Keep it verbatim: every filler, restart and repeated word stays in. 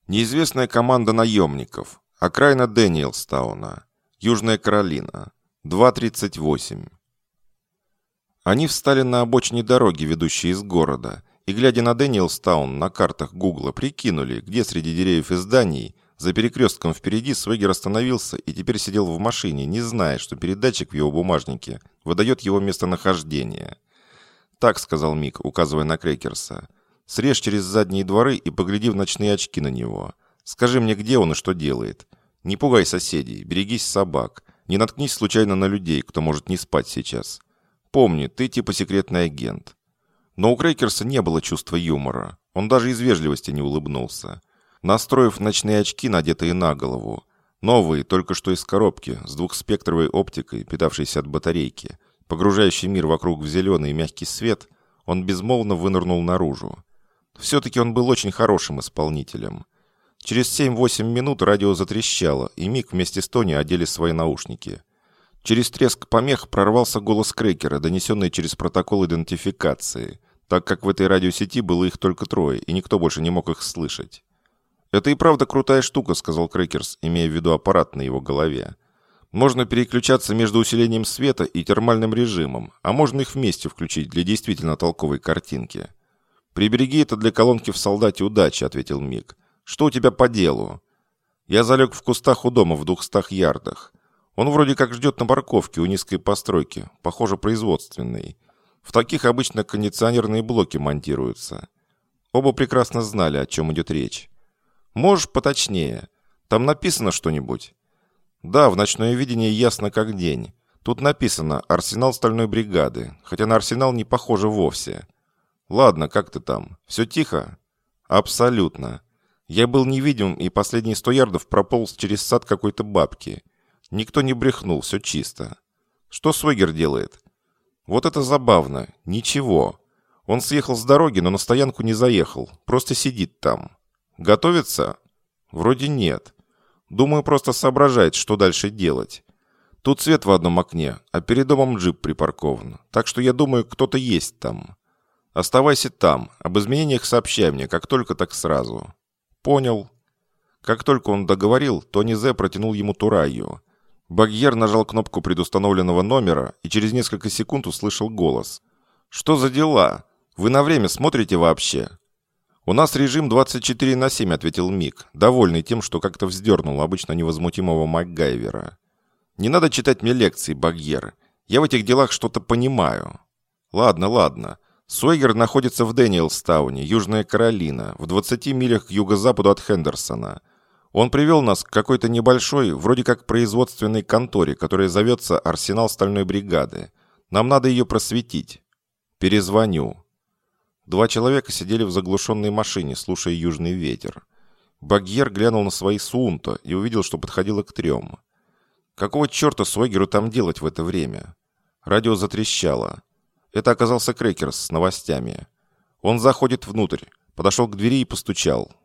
Неизвестная команда наемников. Окраина Дэниелстауна. Южная Каролина. два тридцать восемь. Они встали на обочине дороги, ведущей из города, и, глядя на Дэниелстаун на картах Гугла, прикинули, где среди деревьев и зданий, за перекрестком впереди Свегер остановился и теперь сидел в машине, не зная, что передатчик в его бумажнике выдает его местонахождение. «Так», — сказал Мик, указывая на Крекерса, — «срежь через задние дворы и погляди в ночные очки на него. Скажи мне, где он и что делает. Не пугай соседей, берегись собак, не наткнись случайно на людей, кто может не спать сейчас. Помни, ты типа секретный агент». Но у Крекерса не было чувства юмора. Он даже из вежливости не улыбнулся. Настроив ночные очки, надетые на голову, новые, только что из коробки, с двухспектровой оптикой, питавшейся от батарейки, погружающий мир вокруг в зеленый и мягкий свет, он безмолвно вынырнул наружу. Все-таки он был очень хорошим исполнителем. Через семь-восемь минут радио затрещало, и Мик вместе с Тони одели свои наушники. Через треск помех прорвался голос Крекера, донесенный через протокол идентификации, так как в этой радиосети было их только трое, и никто больше не мог их слышать. «Это и правда крутая штука», — сказал Крекерс, имея в виду аппарат на его голове. «Можно переключаться между усилением света и термальным режимом, а можно их вместе включить для действительно толковой картинки». «Прибереги это для колонки в «Солдате удачи», — ответил Мик. «Что у тебя по делу?» «Я залег в кустах у дома в двухстах ярдах. Он вроде как ждет на парковке у низкой постройки, похоже, производственной. В таких обычно кондиционерные блоки монтируются». Оба прекрасно знали, о чем идет речь. «Можешь поточнее? Там написано что-нибудь?» «Да, в ночное видение ясно как день. Тут написано «Арсенал стальной бригады», хотя на арсенал не похоже вовсе». «Ладно, как ты там? Все тихо?» «Абсолютно. Я был невидим и последние сто ярдов прополз через сад какой-то бабки. Никто не брехнул, все чисто. Что Свегер делает?» «Вот это забавно. Ничего. Он съехал с дороги, но на стоянку не заехал. Просто сидит там. Готовится?» «Вроде нет. Думаю, просто соображает, что дальше делать. Тут свет в одном окне, а перед домом джип припаркован. Так что я думаю, кто-то есть там. Оставайся там. Об изменениях сообщай мне, как только, так сразу». «Понял». Как только он договорил, Тони Зе протянул ему тураю. Багьер нажал кнопку предустановленного номера и через несколько секунд услышал голос. «Что за дела? Вы на время смотрите вообще?» «У нас режим двадцать четыре на семь», — ответил Мик, довольный тем, что как-то вздернул обычно невозмутимого МакГайвера. «Не надо читать мне лекции, Багьер. Я в этих делах что-то понимаю». «Ладно, ладно. Свегер находится в Дэниелстауне, Южная Каролина, в двадцати милях к юго-западу от Хендерсона. Он привел нас к какой-то небольшой, вроде как производственной конторе, которая зовется «Арсенал стальной бригады». Нам надо ее просветить. Перезвоню». Два человека сидели в заглушенной машине, слушая южный ветер. Багьер глянул на свои Суунто и увидел, что подходило к трем. Какого черта Свегеру там делать в это время? Радио затрещало. Это оказался Крекерс с новостями. Он заходит внутрь, подошел к двери и постучал.